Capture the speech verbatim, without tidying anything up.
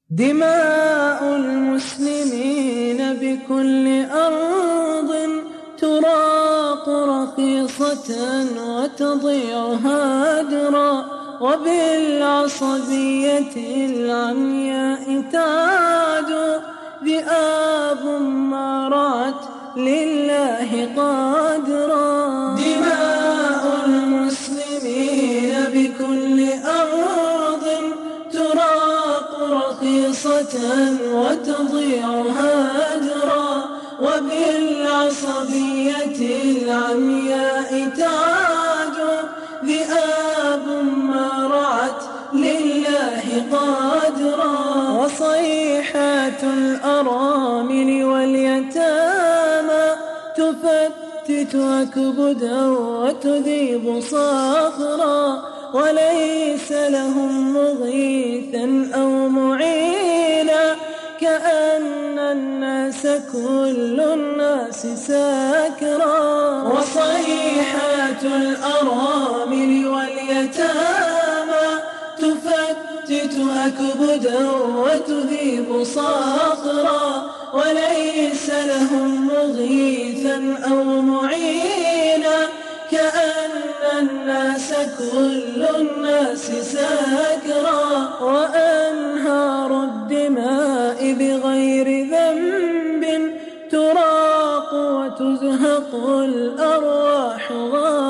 دماء المسلمين بكل أرض تراق رخيصة وتضيع هادرا، وبالعصبية العمياء تعد ذئاب ما رعت لله قادرا. دماء المسلمين بكل أرض تراق رخيصة وتضيع هادرا، وبالعصبية العمياء تعد ذئاب ما رعت لله قادرا. وصيحات الأرامل واليتامى تفتت أكبدا وتذيب صخرا، وليس لهم مغيثا أو معينا، كأن الناس كل الناس ساكرا. وصيحات الأرامل واليتامى تفتت أكبدا وتذيب صخرا، وليس لهم مغيثا أو معينا، كأن الناس كل الناس ساكرا. وأنهار الدماء بغير ذنب تراق وتزهق الأرواح غارا.